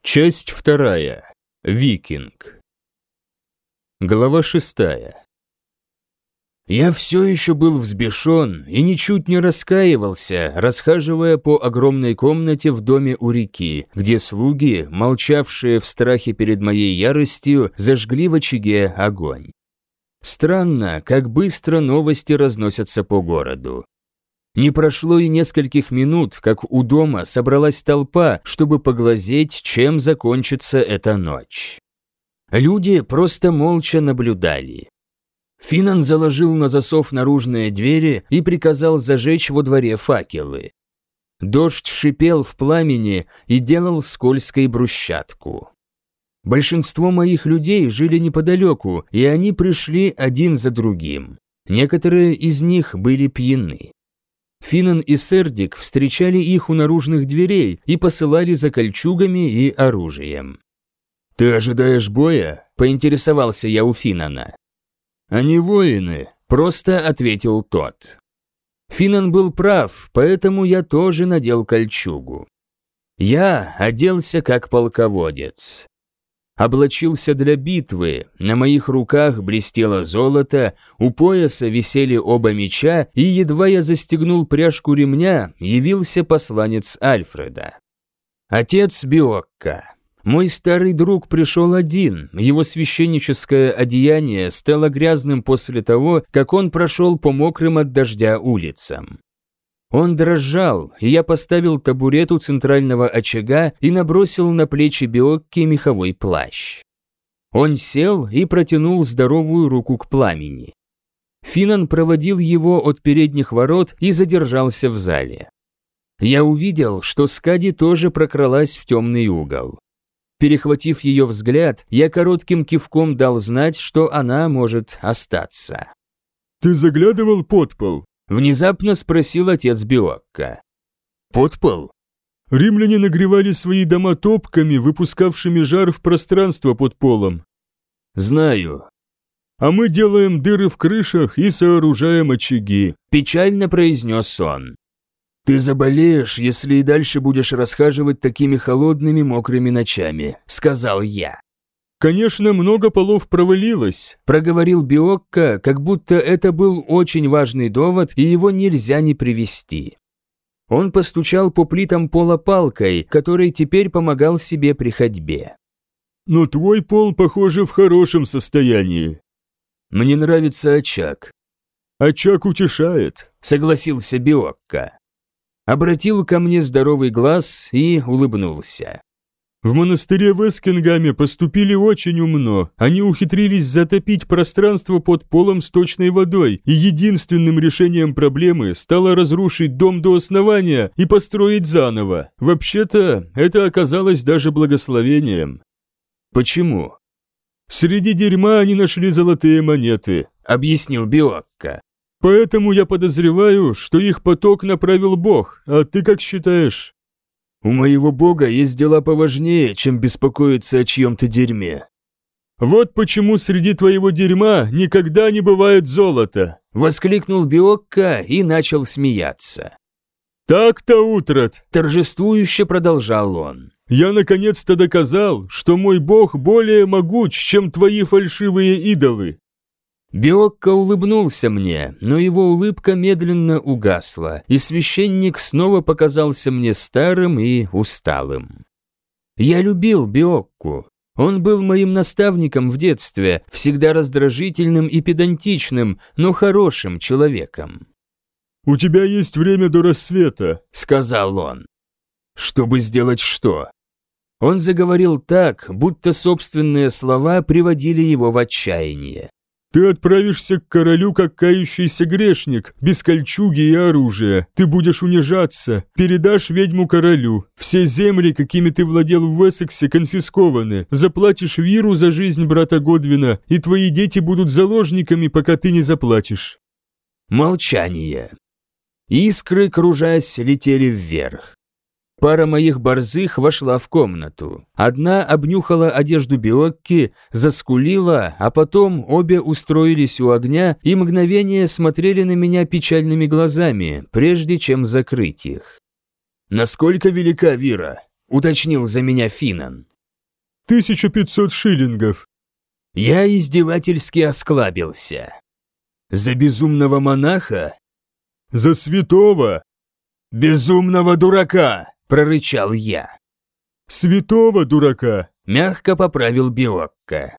Часть 2. Викинг. Глава 6. Я все еще был взбешен и ничуть не раскаивался, расхаживая по огромной комнате в доме у реки, где слуги, молчавшие в страхе перед моей яростью, зажгли в очаге огонь. Странно, как быстро новости разносятся по городу. Не прошло и нескольких минут, как у дома собралась толпа, чтобы поглазеть, чем закончится эта ночь. Люди просто молча наблюдали. Финан заложил на засов наружные двери и приказал зажечь во дворе факелы. Дождь шипел в пламени и делал скользкой брусчатку. Большинство моих людей жили неподалеку, и они пришли один за другим. Некоторые из них были пьяны. Финан и Сердик встречали их у наружных дверей и посылали за кольчугами и оружием. «Ты ожидаешь боя?» – поинтересовался я у Финана. «Они воины», – просто ответил тот. Финан был прав, поэтому я тоже надел кольчугу. Я оделся как полководец. Облачился для битвы, на моих руках блестело золото, у пояса висели оба меча, и едва я застегнул пряжку ремня, явился посланец Альфреда. Отец Биокка. Мой старый друг пришел один, его священническое одеяние стало грязным после того, как он прошел по мокрым от дождя улицам. Он дрожал, и я поставил табурет у центрального очага и набросил на плечи Биокки меховой плащ. Он сел и протянул здоровую руку к пламени. Финан проводил его от передних ворот и задержался в зале. Я увидел, что Скади тоже прокралась в темный угол. Перехватив ее взгляд, я коротким кивком дал знать, что она может остаться. «Ты заглядывал под пол?» Внезапно спросил отец Биокка. «Подпол?» Римляне нагревали свои дома топками, выпускавшими жар в пространство под полом. «Знаю». «А мы делаем дыры в крышах и сооружаем очаги», – печально произнес он. «Ты заболеешь, если и дальше будешь расхаживать такими холодными мокрыми ночами», – сказал я. «Конечно, много полов провалилось», – проговорил Биокка, как будто это был очень важный довод, и его нельзя не привести. Он постучал по плитам пола палкой, которой теперь помогал себе при ходьбе. «Но твой пол, похоже, в хорошем состоянии». «Мне нравится очаг». «Очаг утешает», – согласился Биокка. Обратил ко мне здоровый глаз и улыбнулся. «В монастыре в Эскингаме поступили очень умно. Они ухитрились затопить пространство под полом сточной водой, и единственным решением проблемы стало разрушить дом до основания и построить заново. Вообще-то, это оказалось даже благословением». «Почему?» «Среди дерьма они нашли золотые монеты», — объяснил Биокка. «Поэтому я подозреваю, что их поток направил Бог, а ты как считаешь?» «У моего бога есть дела поважнее, чем беспокоиться о чьем-то дерьме». «Вот почему среди твоего дерьма никогда не бывает золота!» – воскликнул Биокка и начал смеяться. «Так-то, Утрат!» – торжествующе продолжал он. «Я наконец-то доказал, что мой бог более могуч, чем твои фальшивые идолы!» Биокка улыбнулся мне, но его улыбка медленно угасла, и священник снова показался мне старым и усталым. Я любил Биокку. Он был моим наставником в детстве, всегда раздражительным и педантичным, но хорошим человеком. «У тебя есть время до рассвета», — сказал он. «Чтобы сделать что?» Он заговорил так, будто собственные слова приводили его в отчаяние. «Ты отправишься к королю как кающийся грешник, без кольчуги и оружия. Ты будешь унижаться, передашь ведьму королю. Все земли, какими ты владел в Уэссексе, конфискованы. Заплатишь Виру за жизнь брата Годвина, и твои дети будут заложниками, пока ты не заплатишь». Молчание. Искры, кружась, летели вверх. Пара моих борзых вошла в комнату. Одна обнюхала одежду Биокки, заскулила, а потом обе устроились у огня и мгновение смотрели на меня печальными глазами, прежде чем закрыть их. «Насколько велика Вира?» – уточнил за меня Финан. 1500 шиллингов. Я издевательски осклабился. За безумного монаха? За святого. Безумного дурака, прорычал я. Святого дурака, мягко поправил Биокко.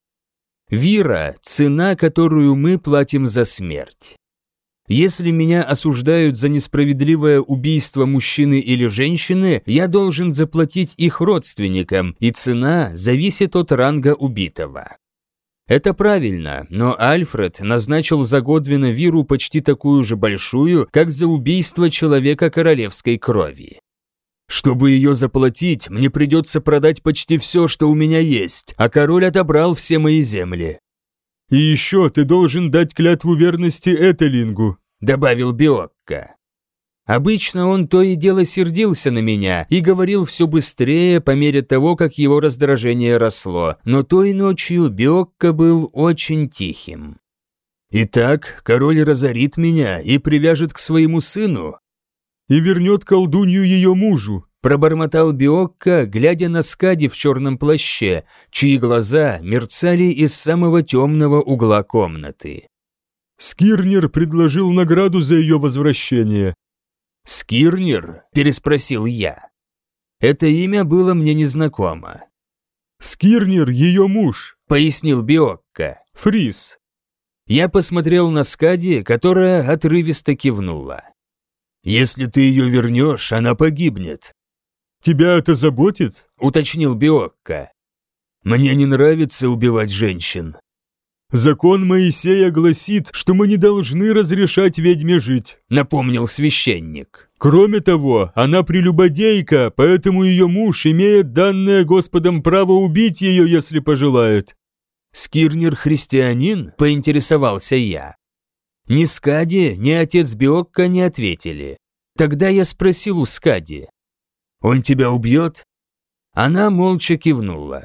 Вира – цена, которую мы платим за смерть. Если меня осуждают за несправедливое убийство мужчины или женщины, я должен заплатить их родственникам, и цена зависит от ранга убитого. Это правильно, но Альфред назначил за Годвина Виру почти такую же большую, как за убийство человека королевской крови. Чтобы ее заплатить, мне придется продать почти все, что у меня есть, а король отобрал все мои земли. И еще ты должен дать клятву верности Этелингу, добавил Биокко. Обычно он то и дело сердился на меня и говорил все быстрее по мере того, как его раздражение росло, но той ночью Биокко был очень тихим. «Итак, король разорит меня и привяжет к своему сыну?» «И вернет колдунью ее мужу», пробормотал Биокко, глядя на Скади в черном плаще, чьи глаза мерцали из самого темного угла комнаты. «Скирнер предложил награду за ее возвращение». «Скирнер?» – переспросил я. Это имя было мне незнакомо. «Скирнер – ее муж», – пояснил Биокко. «Фрис». Я посмотрел на Скади, которая отрывисто кивнула. «Если ты ее вернешь, она погибнет». «Тебя это заботит?» – уточнил Биокко. «Мне не нравится убивать женщин». «Закон Моисея гласит, что мы не должны разрешать ведьме жить», – напомнил священник. «Кроме того, она прелюбодейка, поэтому ее муж имеет данное Господом право убить ее, если пожелает». «Скирнер христианин?» – поинтересовался я. Ни Скади, ни отец Биокко не ответили. Тогда я спросил у Скади. «Он тебя убьет?» Она молча кивнула.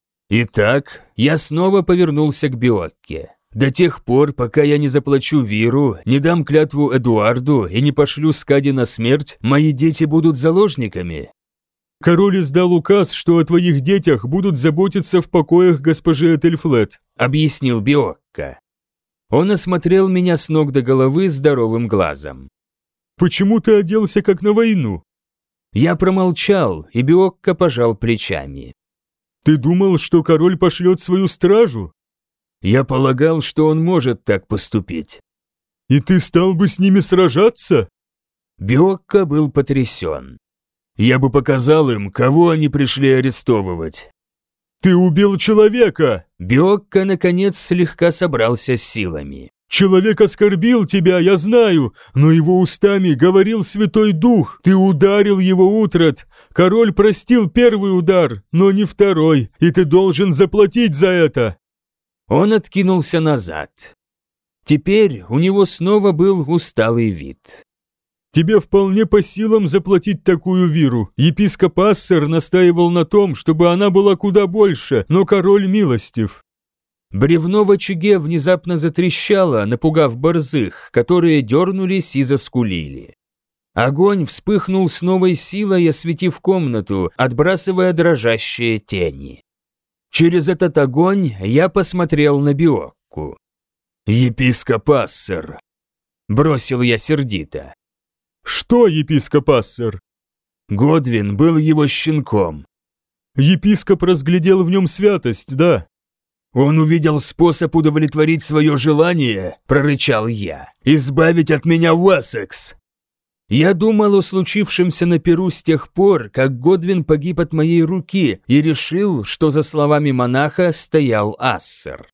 Итак, я снова повернулся к Биокке. До тех пор, пока я не заплачу Виру, не дам клятву Эдуарду и не пошлю Скади на смерть, мои дети будут заложниками. «Король издал указ, что о твоих детях будут заботиться в покоях госпожи Этельфлет», — объяснил Биокко. Он осмотрел меня с ног до головы здоровым глазом. «Почему ты оделся как на войну?» Я промолчал, и Биокко пожал плечами. «Ты думал, что король пошлет свою стражу?» Я полагал, что он может так поступить. «И ты стал бы с ними сражаться?» Биокко был потрясен. Я бы показал им, кого они пришли арестовывать. «Ты убил человека!» Биокко, наконец, слегка собрался с силами. «Человек оскорбил тебя, я знаю, но его устами говорил Святой Дух. Ты ударил его Утрат. Король простил первый удар, но не второй, и ты должен заплатить за это!» Он откинулся назад. Теперь у него снова был усталый вид. «Тебе вполне по силам заплатить такую Виру. Епископ Ассер настаивал на том, чтобы она была куда больше, но король милостив». Бревно в очаге внезапно затрещало, напугав борзых, которые дернулись и заскулили. Огонь вспыхнул с новой силой, осветив комнату, отбрасывая дрожащие тени. Через этот огонь я посмотрел на Биокку. «Епископ Ассер», – бросил я сердито. «Что, епископ Ассер?» Годвин был его щенком. «Епископ разглядел в нем святость, да?» «Он увидел способ удовлетворить свое желание», – прорычал я, – «избавить от меня Уэссекс». Я думал о случившемся на Перу с тех пор, как Годвин погиб от моей руки, и решил, что за словами монаха стоял Ассер.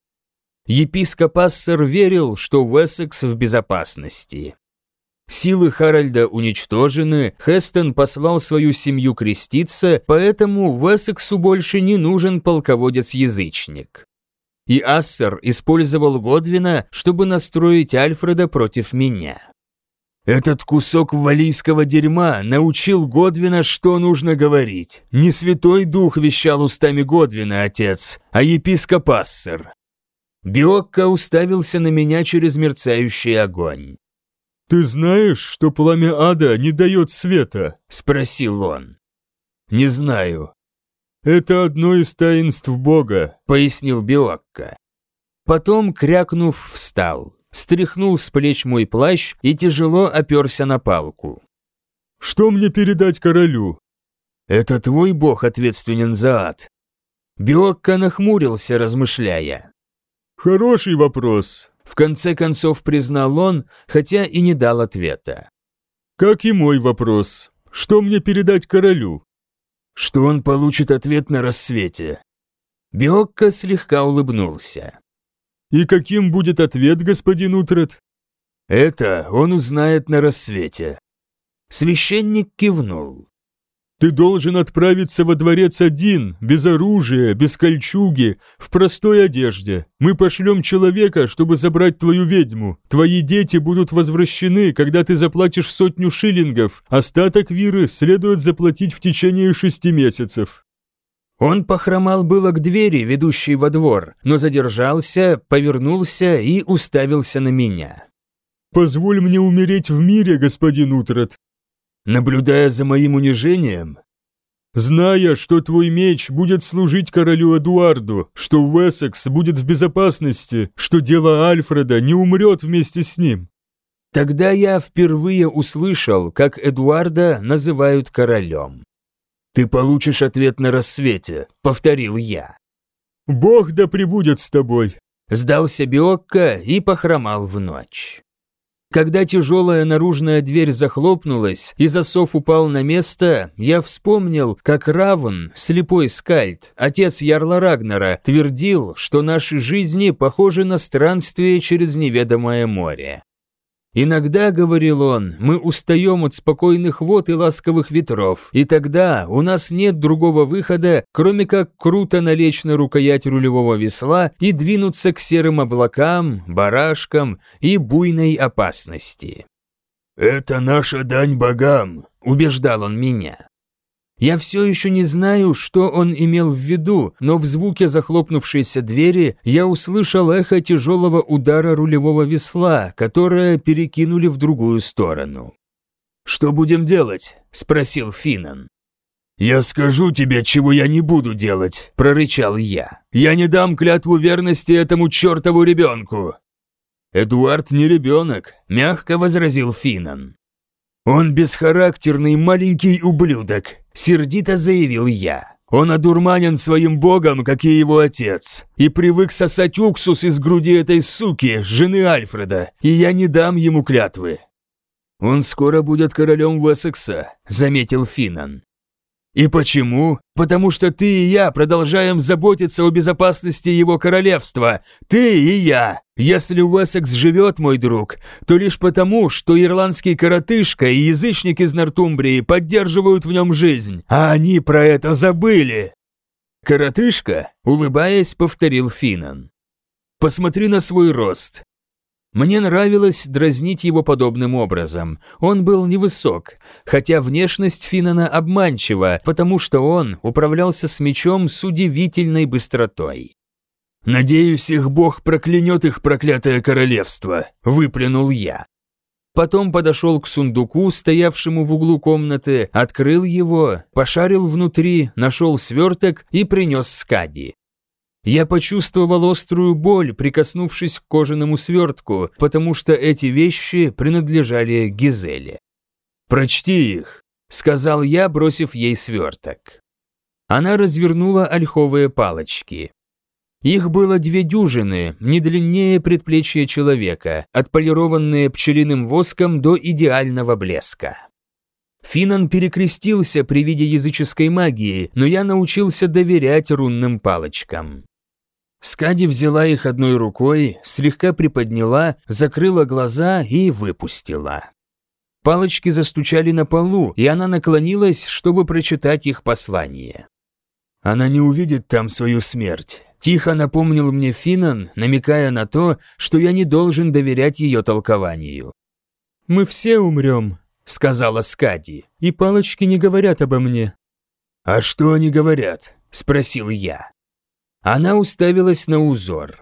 Епископ Ассер верил, что Уэссекс в безопасности. Силы Харальда уничтожены, Хестон послал свою семью креститься, поэтому Уэссексу больше не нужен полководец-язычник. И Ассер использовал Годвина, чтобы настроить Альфреда против меня. Этот кусок валлийского дерьма научил Годвина, что нужно говорить. Не Святой Дух вещал устами Годвина, отец, а епископ Ассер. Биокко уставился на меня через мерцающий огонь. «Ты знаешь, что пламя ада не дает света?» – спросил он. «Не знаю». «Это одно из таинств Бога», — пояснил Биокко. Потом, крякнув, встал, стряхнул с плеч мой плащ и тяжело оперся на палку. «Что мне передать королю?» «Это твой бог ответственен за ад». Биокко нахмурился, размышляя. «Хороший вопрос», — в конце концов признал он, хотя и не дал ответа. «Как и мой вопрос. Что мне передать королю?» «Что он получит ответ на рассвете». Биокко слегка улыбнулся. «И каким будет ответ, господин Утрат?» «Это он узнает на рассвете». Священник кивнул. «Ты должен отправиться во дворец один, без оружия, без кольчуги, в простой одежде. Мы пошлем человека, чтобы забрать твою ведьму. Твои дети будут возвращены, когда ты заплатишь 100 шиллингов. Остаток виры следует заплатить в течение 6 месяцев». Он похромал было к двери, ведущей во двор, но задержался, повернулся и уставился на меня. «Позволь мне умереть в мире, господин Утрат». «Наблюдая за моим унижением?» «Зная, что твой меч будет служить королю Эдуарду, что Уэссекс будет в безопасности, что дело Альфреда не умрет вместе с ним». Тогда я впервые услышал, как Эдуарда называют королем. «Ты получишь ответ на рассвете», — повторил я. «Бог да пребудет с тобой», — сдался Биокко и похромал в ночь. Когда тяжелая наружная дверь захлопнулась и засов упал на место, я вспомнил, как Равн, слепой скальд, отец Ярла Рагнара, твердил, что наши жизни похожи на странствие через неведомое море. «Иногда, — говорил он, — мы устаем от спокойных вод и ласковых ветров, и тогда у нас нет другого выхода, кроме как круто налечь на рукоять рулевого весла и двинуться к серым облакам, барашкам и буйной опасности». «Это наша дань богам», — убеждал он меня. Я все еще не знаю, что он имел в виду, но в звуке захлопнувшейся двери я услышал эхо тяжелого удара рулевого весла, которое перекинули в другую сторону. «Что будем делать?» – спросил Финан. «Я скажу тебе, чего я не буду делать», – прорычал я. «Я не дам клятву верности этому чертову ребенку». «Эдуард не ребенок», – мягко возразил Финан. «Он бесхарактерный маленький ублюдок», – сердито заявил я. «Он одурманен своим богом, как и его отец, и привык сосать уксус из груди этой суки, жены Альфреда, и я не дам ему клятвы». «Он скоро будет королем Уэссекса», – заметил Финан. «И почему? Потому что ты и я продолжаем заботиться о безопасности его королевства. Ты и я. Если Уэссекс живет, мой друг, то лишь потому, что ирландский коротышка и язычник из Нортумбрии поддерживают в нем жизнь, а они про это забыли». «Коротышка?» – улыбаясь, повторил Финан. «Посмотри на свой рост». Мне нравилось дразнить его подобным образом. Он был невысок, хотя внешность Финана обманчива, потому что он управлялся с мечом с удивительной быстротой. «Надеюсь, их бог проклянет их проклятое королевство», – выплюнул я. Потом подошел к сундуку, стоявшему в углу комнаты, открыл его, пошарил внутри, нашел сверток и принес Скади. Я почувствовал острую боль, прикоснувшись к кожаному свертку, потому что эти вещи принадлежали Гизеле. «Прочти их», — сказал я, бросив ей сверток. Она развернула ольховые палочки. Их было 2 дюжины, не длиннее предплечья человека, отполированные пчелиным воском до идеального блеска. Финан перекрестился при виде языческой магии, но я научился доверять рунным палочкам. Скади взяла их одной рукой, слегка приподняла, закрыла глаза и выпустила. Палочки застучали на полу, и она наклонилась, чтобы прочитать их послание. «Она не увидит там свою смерть», – тихо напомнил мне Финан, намекая на то, что я не должен доверять ее толкованию. «Мы все умрем», – сказала Скади, – «и палочки не говорят обо мне». «А что они говорят?» – спросил я. Она уставилась на узор.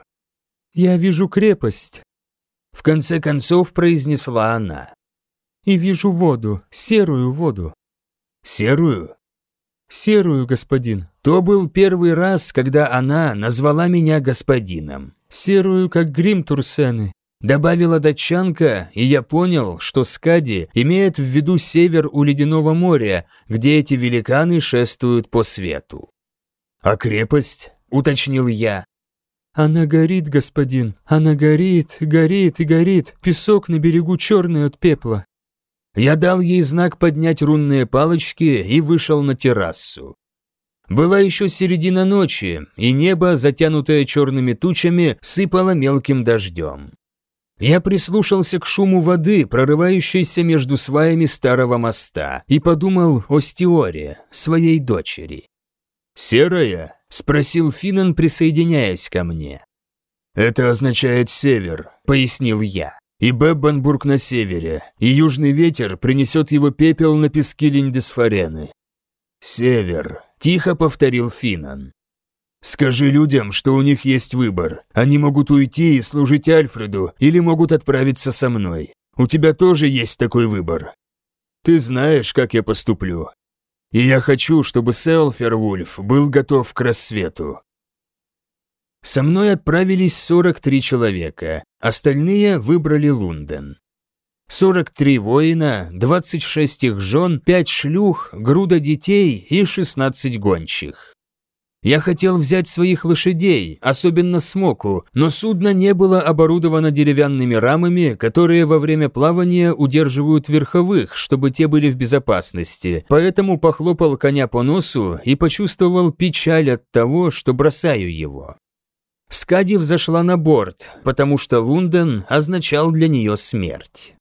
«Я вижу крепость», – в конце концов произнесла она. «И вижу воду, серую воду». «Серую?» «Серую, господин, То был первый раз, когда она назвала меня господином. «Серую, как грим Турсены», — добавила датчанка, и я понял, что Скади имеет в виду север у Ледяного моря, где эти великаны шествуют по свету. «А крепость?» — уточнил я. «Она горит, господин, она горит, горит и горит, песок на берегу черный от пепла». Я дал ей знак поднять рунные палочки и вышел на террасу. Была еще середина ночи, и небо, затянутое черными тучами, сыпало мелким дождем. Я прислушался к шуму воды, прорывающейся между сваями старого моста, и подумал о Стиоре, своей дочери. «Серая?» – спросил Финан, присоединяясь ко мне. «Это означает север», – пояснил я. «И Беббенбург на севере, и южный ветер принесет его пепел на пески Линдисфарены». «Север», – тихо повторил Финан. «Скажи людям, что у них есть выбор. Они могут уйти и служить Альфреду, или могут отправиться со мной. У тебя тоже есть такой выбор. Ты знаешь, как я поступлю. И я хочу, чтобы Сеолфервульф был готов к рассвету». Со мной отправились 43 человека, остальные выбрали Лунден. 43 воина, 26 их жен, 5 шлюх, груда детей и 16 гончих. Я хотел взять своих лошадей, особенно Смоку, но судно не было оборудовано деревянными рамами, которые во время плавания удерживают верховых, чтобы те были в безопасности, поэтому похлопал коня по носу и почувствовал печаль от того, что бросаю его. Скади взошла на борт, потому что Лунден означал для нее смерть.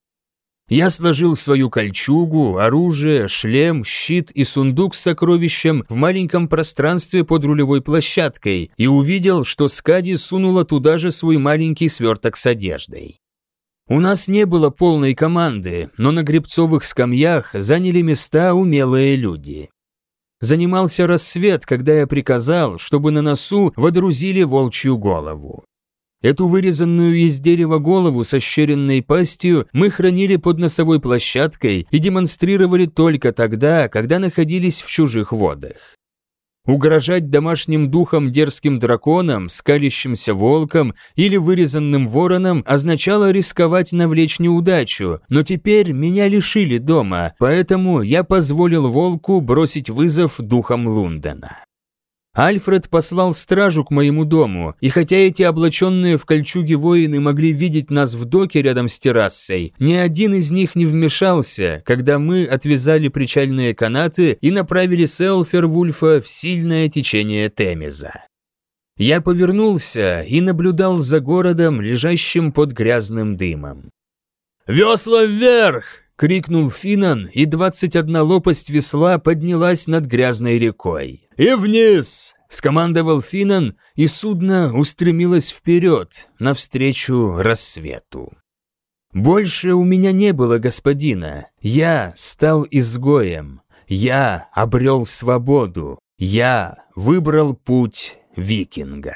Я сложил свою кольчугу, оружие, шлем, щит и сундук с сокровищем в маленьком пространстве под рулевой площадкой и увидел, что Скади сунула туда же свой маленький сверток с одеждой. У нас не было полной команды, но на гребцовых скамьях заняли места умелые люди. Занимался рассвет, когда я приказал, чтобы на носу водрузили волчью голову. Эту вырезанную из дерева голову со ощеренной пастью мы хранили под носовой площадкой и демонстрировали только тогда, когда находились в чужих водах. Угрожать домашним духом дерзким драконам, скалящимся волком или вырезанным вороном означало рисковать навлечь неудачу, но теперь меня лишили дома, поэтому я позволил волку бросить вызов духам Лундена. Альфред послал стражу к моему дому, и хотя эти облаченные в кольчуги воины могли видеть нас в доке рядом с террасой, ни один из них не вмешался, когда мы отвязали причальные канаты и направили Сеолфервульфа в сильное течение Темеза. Я повернулся и наблюдал за городом, лежащим под грязным дымом. «Весла вверх!» – крикнул Финан, и 21 лопасть весла поднялась над грязной рекой. «И вниз!» – скомандовал Финан, и судно устремилось вперед, навстречу рассвету. Больше у меня не было господина. Я стал изгоем. Я обрел свободу. Я выбрал путь викинга.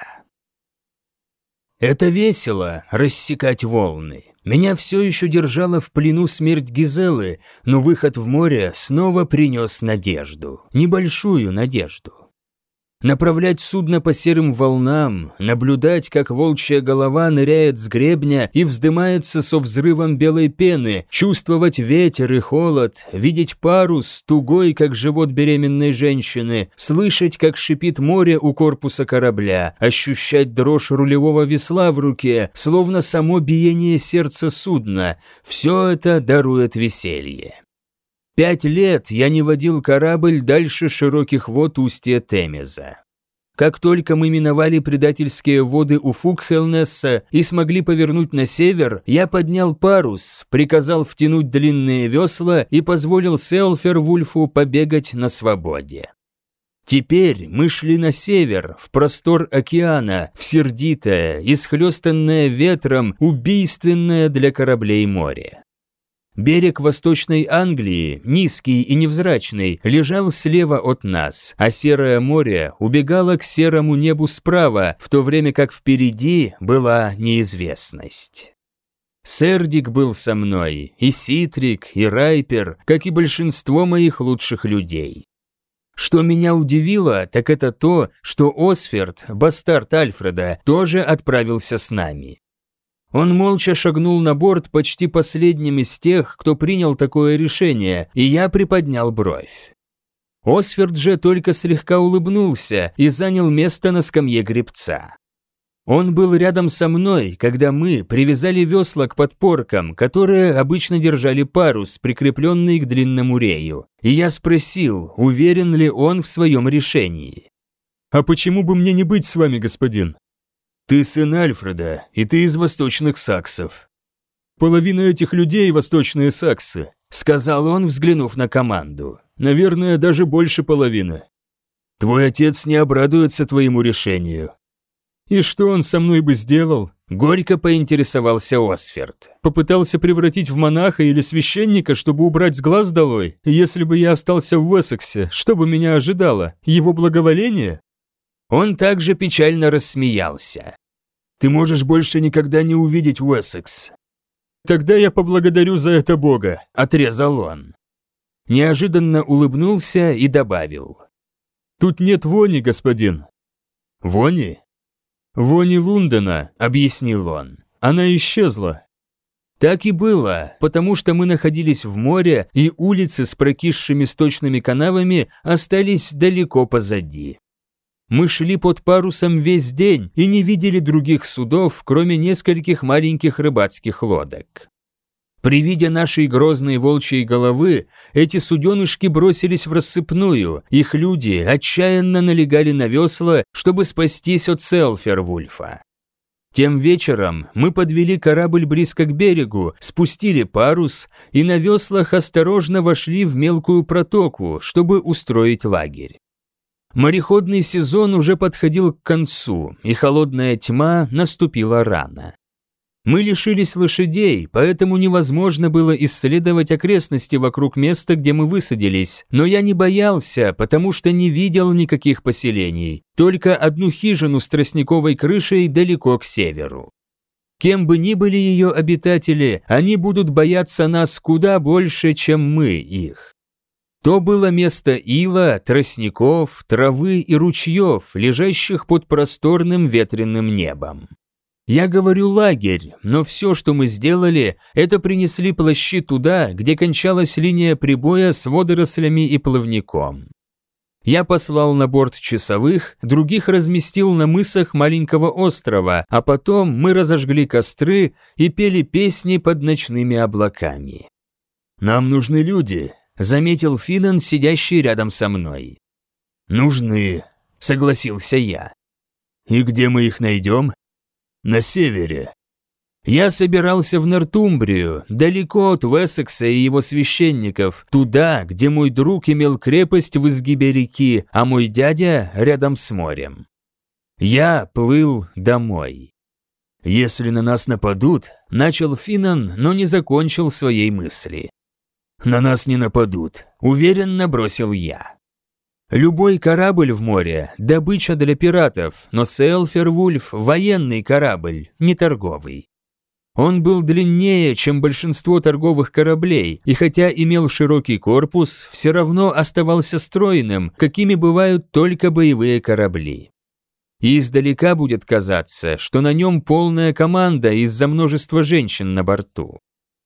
Это весело – рассекать волны. Меня все еще держала в плену смерть Гизелы, но выход в море снова принес надежду. Небольшую надежду. Направлять судно по серым волнам, наблюдать, как волчья голова ныряет с гребня и вздымается со взрывом белой пены, чувствовать ветер и холод, видеть парус, тугой, как живот беременной женщины, слышать, как шипит море у корпуса корабля, ощущать дрожь рулевого весла в руке, словно само биение сердца судна – все это дарует веселье. 5 лет я не водил корабль дальше широких вод устья Темеза. Как только мы миновали предательские воды у Фукхелнесса и смогли повернуть на север, я поднял парус, приказал втянуть длинные весла и позволил Сеолфервульфу побегать на свободе. Теперь мы шли на север, в простор океана, в сердитое, исхлестанное ветром, убийственное для кораблей море. Берег Восточной Англии, низкий и невзрачный, лежал слева от нас, а серое море убегало к серому небу справа, в то время как впереди была неизвестность. Сердик был со мной, и Ситрик, и Райпер, как и большинство моих лучших людей. Что меня удивило, так это то, что Осферд, бастард Альфреда, тоже отправился с нами. Он молча шагнул на борт почти последним из тех, кто принял такое решение, и я приподнял бровь. Осферд же только слегка улыбнулся и занял место на скамье гребца. Он был рядом со мной, когда мы привязали весла к подпоркам, которые обычно держали парус, прикрепленный к длинному рею, и я спросил, уверен ли он в своем решении. «А почему бы мне не быть с вами, господин?» «Ты сын Альфреда, и ты из восточных саксов». «Половина этих людей – восточные саксы», – сказал он, взглянув на команду. «Наверное, даже больше половины». «Твой отец не обрадуется твоему решению». «И что он со мной бы сделал?» – горько поинтересовался Осферд. «Попытался превратить в монаха или священника, чтобы убрать с глаз долой? Если бы я остался в Уэссексе, что бы меня ожидало? Его благоволение?» Он также печально рассмеялся. «Ты можешь больше никогда не увидеть Уэссекс». «Тогда я поблагодарю за это Бога», – отрезал он. Неожиданно улыбнулся и добавил. «Тут нет вони, господин». «Вони?» «Вони Лундена», – объяснил он. «Она исчезла». Так и было, потому что мы находились в море, и улицы с прокисшими сточными канавами остались далеко позади. Мы шли под парусом весь день и не видели других судов, кроме нескольких маленьких рыбацких лодок. При виде нашей грозной волчьей головы эти суденышки бросились в рассыпную, их люди отчаянно налегали на весла, чтобы спастись от Селфервульфа. Тем вечером мы подвели корабль близко к берегу, спустили парус и на веслах осторожно вошли в мелкую протоку, чтобы устроить лагерь. Мореходный сезон уже подходил к концу, и холодная тьма наступила рано. Мы лишились лошадей, поэтому невозможно было исследовать окрестности вокруг места, где мы высадились, но я не боялся, потому что не видел никаких поселений, только одну хижину с тростниковой крышей далеко к северу. Кем бы ни были ее обитатели, они будут бояться нас куда больше, чем мы их. То было место ила, тростников, травы и ручьев, лежащих под просторным ветреным небом. Я говорю лагерь, но все, что мы сделали, это принесли плащи туда, где кончалась линия прибоя с водорослями и плавником. Я послал на борт часовых, других разместил на мысах маленького острова, а потом мы разожгли костры и пели песни под ночными облаками. «Нам нужны люди», — заметил Финан, сидящий рядом со мной. «Нужны», — согласился я. «И где мы их найдем?» «На севере». Я собирался в Нортумбрию, далеко от Уэссекса и его священников, туда, где мой друг имел крепость в изгибе реки, а мой дядя рядом с морем. Я плыл домой. «Если на нас нападут», — начал Финан, но не закончил своей мысли. «На нас не нападут», — уверенно бросил я. Любой корабль в море – добыча для пиратов, но Селфервульф – военный корабль, не торговый. Он был длиннее, чем большинство торговых кораблей, и хотя имел широкий корпус, все равно оставался стройным, какими бывают только боевые корабли. И издалека будет казаться, что на нем полная команда из-за множества женщин на борту.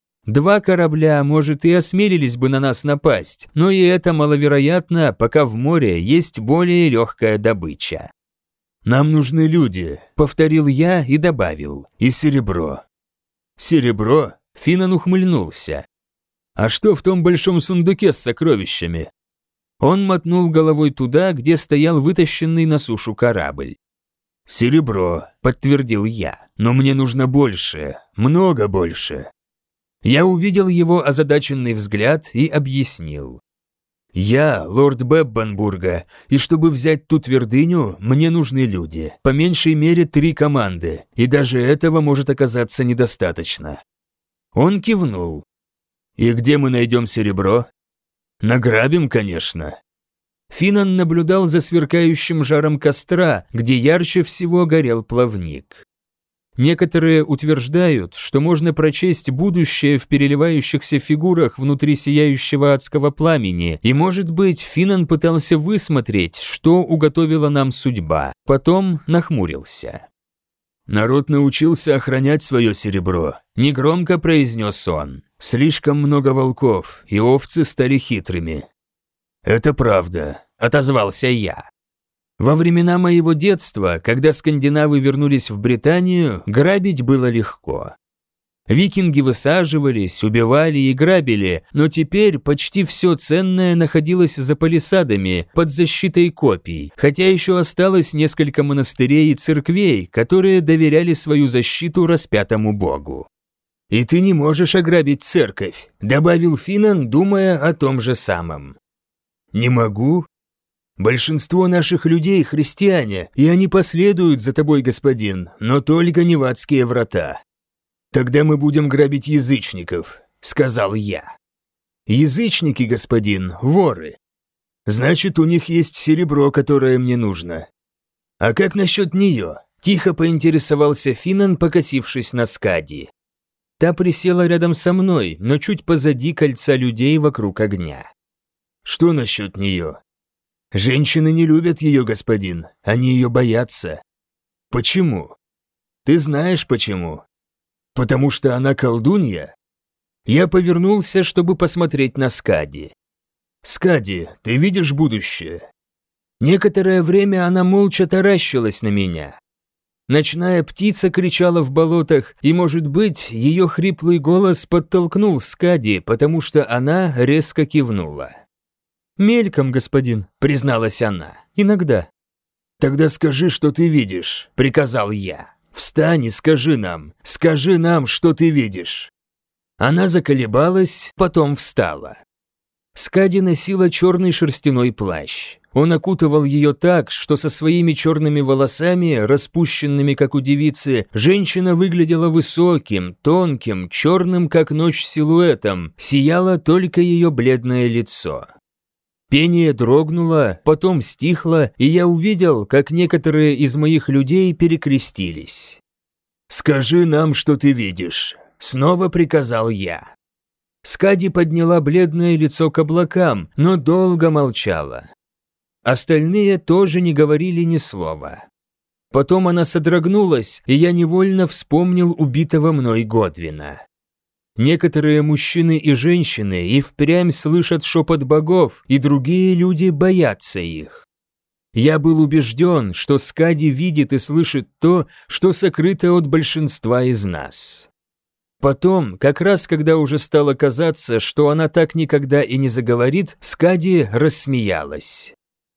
2 корабля, может, и осмелились бы на нас напасть, но и это маловероятно, пока в море есть более легкая добыча. «Нам нужны люди», — повторил я и добавил, — «и серебро». «Серебро?» — Финан ухмыльнулся. «А что в том большом сундуке с сокровищами?» Он мотнул головой туда, где стоял вытащенный на сушу корабль. «Серебро», — подтвердил я, — «но мне нужно больше, много больше». Я увидел его озадаченный взгляд и объяснил. «Я лорд Беббенбурга, и чтобы взять ту твердыню, мне нужны люди, по меньшей мере 3 команды, и даже этого может оказаться недостаточно». Он кивнул. «И где мы найдем серебро?» «Награбим, конечно». Финан наблюдал за сверкающим жаром костра, где ярче всего горел плавник. Некоторые утверждают, что можно прочесть будущее в переливающихся фигурах внутри сияющего адского пламени, и, может быть, Финан пытался высмотреть, что уготовила нам судьба. Потом нахмурился. «Народ научился охранять свое серебро», – негромко произнес он. «Слишком много волков, и овцы стали хитрыми». «Это правда», – отозвался я. Во времена моего детства, когда скандинавы вернулись в Британию, грабить было легко. Викинги высаживались, убивали и грабили, но теперь почти все ценное находилось за палисадами, под защитой копий, хотя еще осталось несколько монастырей и церквей, которые доверяли свою защиту распятому богу. «И ты не можешь ограбить церковь», – добавил Финан, думая о том же самом. «Не могу? Большинство наших людей – христиане, и они последуют за тобой, господин, но только не в адские врата». «Тогда мы будем грабить язычников», – сказал я. «Язычники, господин, воры. Значит, у них есть серебро, которое мне нужно». «А как насчет нее?» – тихо поинтересовался Финан, покосившись на Скади. Та присела рядом со мной, но чуть позади кольца людей вокруг огня. «Что насчет нее?» «Женщины не любят ее, господин, они ее боятся». «Почему?» «Ты знаешь почему?» «Потому что она колдунья?» Я повернулся, чтобы посмотреть на Скади. «Скади, ты видишь будущее?» Некоторое время она молча таращилась на меня. Ночная птица кричала в болотах, и, может быть, ее хриплый голос подтолкнул Скади, потому что она резко кивнула. «Мельком, господин», — призналась она, — «иногда». «Тогда скажи, что ты видишь», — приказал я. «Встань и скажи нам, что ты видишь». Она заколебалась, потом встала. Скади носила черный шерстяной плащ. Он окутывал ее так, что со своими черными волосами, распущенными как у девицы, женщина выглядела высоким, тонким, черным как ночь силуэтом, сияло только ее бледное лицо. Пение дрогнуло, потом стихло, и я увидел, как некоторые из моих людей перекрестились. «Скажи нам, что ты видишь», — снова приказал я. Скади подняла бледное лицо к облакам, но долго молчала. Остальные тоже не говорили ни слова. Потом она содрогнулась, и я невольно вспомнил убитого мной Годвина. Некоторые мужчины и женщины и впрямь слышат шепот богов, и другие люди боятся их. Я был убежден, что Скади видит и слышит то, что сокрыто от большинства из нас. Потом, как раз когда уже стало казаться, что она так никогда и не заговорит, Скади рассмеялась.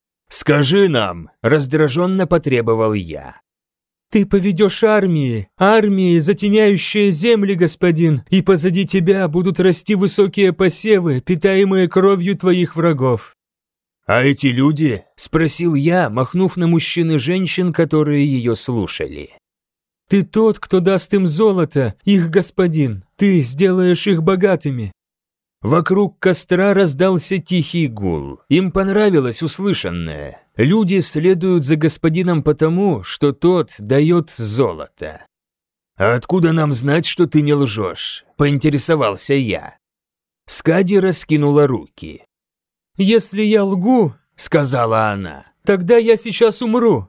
«Скажи нам!» – раздраженно потребовал я. «Ты поведешь армии, затеняющие земли, господин, и позади тебя будут расти высокие посевы, питаемые кровью твоих врагов». «А эти люди?» – спросил я, махнув на мужчин и женщин, которые ее слушали. «Ты тот, кто даст им золото, их господин, ты сделаешь их богатыми». Вокруг костра раздался тихий гул. Им понравилось услышанное. Люди следуют за господином потому, что тот дает золото. «А откуда нам знать, что ты не лжешь?» – поинтересовался я. Скади раскинула руки. «Если я лгу, – сказала она, – тогда я сейчас умру».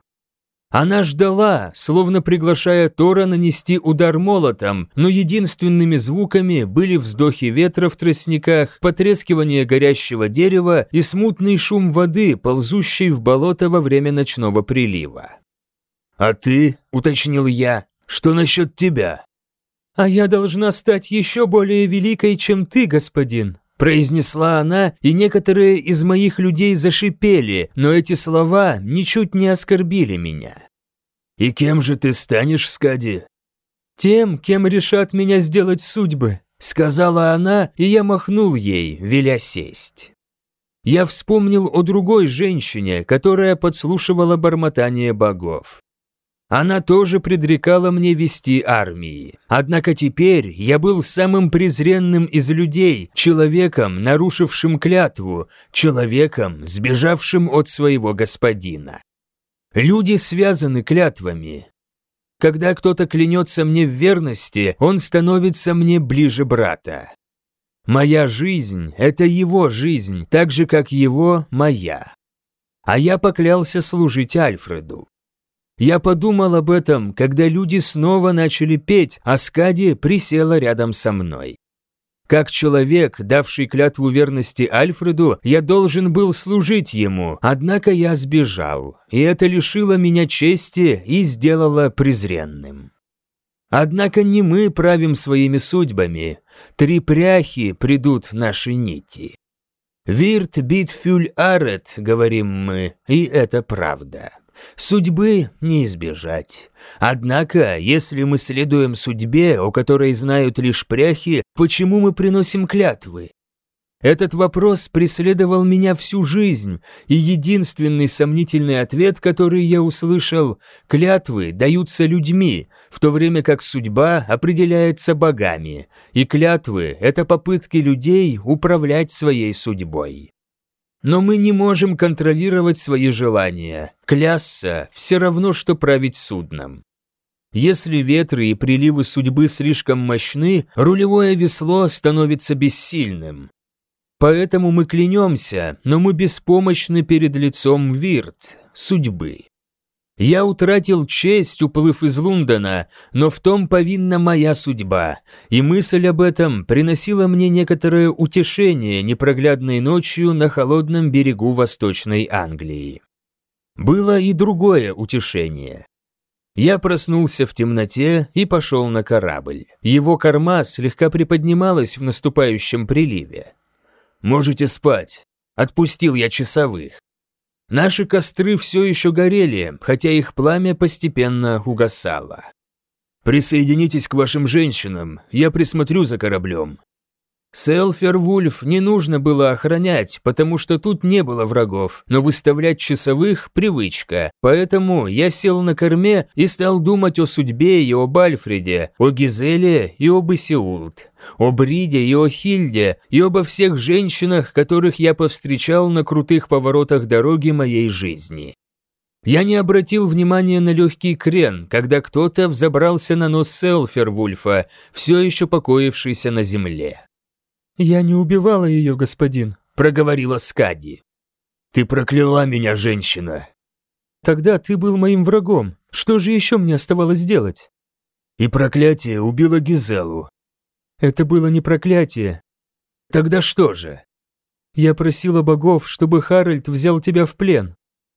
Она ждала, словно приглашая Тора нанести удар молотом, но единственными звуками были вздохи ветра в тростниках, потрескивание горящего дерева и смутный шум воды, ползущей в болото во время ночного прилива. «А ты?» – уточнил я. «Что насчет тебя?» «А я должна стать еще более великой, чем ты, господин», – произнесла она, и некоторые из моих людей зашипели, но эти слова ничуть не оскорбили меня. «И кем же ты станешь, Скади?» «Тем, кем решат меня сделать судьбы», – сказала она, и я махнул ей, веля сесть. Я вспомнил о другой женщине, которая подслушивала бормотание богов. Она тоже предрекала мне вести армии. Однако теперь я был самым презренным из людей, человеком, нарушившим клятву, человеком, сбежавшим от своего господина. Люди связаны клятвами. Когда кто-то клянется мне в верности, он становится мне ближе брата. Моя жизнь – это его жизнь, так же, как его – моя. А я поклялся служить Альфреду. Я подумал об этом, когда люди снова начали петь, а Скади присела рядом со мной. Как человек, давший клятву верности Альфреду, я должен был служить ему, однако я сбежал, и это лишило меня чести и сделало презренным. Однако не мы правим своими судьбами, 3 пряхи придут наши нити. «Вирт бит фюль арет», — говорим мы, и это правда. Судьбы не избежать. Однако, если мы следуем судьбе, о которой знают лишь пряхи, почему мы приносим клятвы? Этот вопрос преследовал меня всю жизнь, и единственный сомнительный ответ, который я услышал – клятвы даются людьми, в то время как судьба определяется богами, и клятвы – это попытки людей управлять своей судьбой. Но мы не можем контролировать свои желания. Клясться – все равно, что править судном. Если ветры и приливы судьбы слишком мощны, рулевое весло становится бессильным. Поэтому мы клянемся, но мы беспомощны перед лицом Вирт, судьбы. Я утратил честь, уплыв из Лундона, но в том повинна моя судьба, и мысль об этом приносила мне некоторое утешение непроглядной ночью на холодном берегу Восточной Англии. Было и другое утешение. Я проснулся в темноте и пошел на корабль. Его корма слегка приподнималась в наступающем приливе. «Можете спать», — отпустил я часовых. Наши костры все еще горели, хотя их пламя постепенно угасало. «Присоединитесь к вашим женщинам, я присмотрю за кораблем». Селфер-Вульф не нужно было охранять, потому что тут не было врагов, но выставлять часовых – привычка, поэтому я сел на корме и стал думать о судьбе и об Альфреде, о Гизеле и об Исеулт, о Бриде и о Хильде, и обо всех женщинах, которых я повстречал на крутых поворотах дороги моей жизни. Я не обратил внимания на легкий крен, когда кто-то взобрался на нос Селфер-Вульфа, все еще покоившийся на земле. «Я не убивала ее, господин», — проговорила Скади. «Ты прокляла меня, женщина!» «Тогда ты был моим врагом. Что же еще мне оставалось делать?» «И проклятие убило Гизелу». «Это было не проклятие». «Тогда что же?» «Я просила богов, чтобы Харальд взял тебя в плен».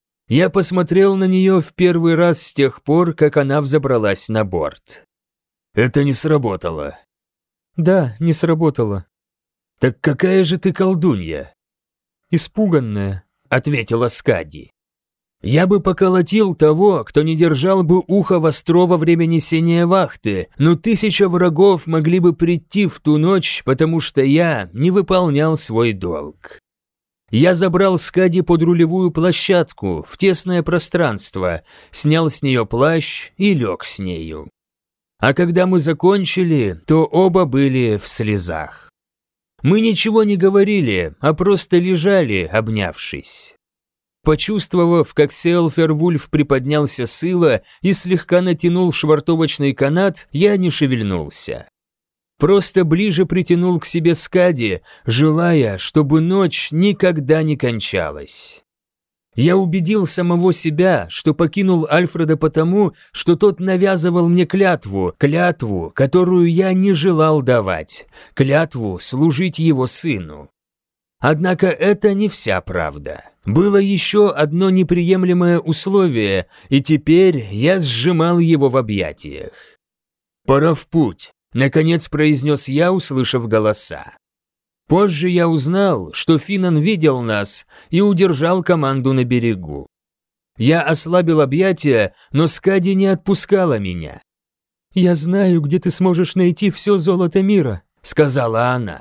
Я посмотрел на нее в первый раз с тех пор, как она взобралась на борт. «Это не сработало». «Да, не сработало». «Так какая же ты колдунья?» «Испуганная», — ответила Скади. «Я бы поколотил того, кто не держал бы ухо востро во время несения вахты, но 1000 врагов могли бы прийти в ту ночь, потому что я не выполнял свой долг». Я забрал Скади под рулевую площадку, в тесное пространство, снял с нее плащ и лег с нею. А когда мы закончили, то оба были в слезах. Мы ничего не говорили, а просто лежали, обнявшись. Почувствовав, как Селфер-Вульф приподнялся с ила и слегка натянул швартовочный канат, я не шевельнулся. Просто ближе притянул к себе Скади, желая, чтобы ночь никогда не кончалась. Я убедил самого себя, что покинул Альфреда потому, что тот навязывал мне клятву, которую я не желал давать, клятву служить его сыну. Однако это не вся правда. Было еще одно неприемлемое условие, и теперь я сжимал его в объятиях. «Пора в путь», — наконец произнес я, услышав голоса. Позже я узнал, что Финан видел нас и удержал команду на берегу. Я ослабил объятия, но Скади не отпускала меня. «Я знаю, где ты сможешь найти все золото мира», — сказала она.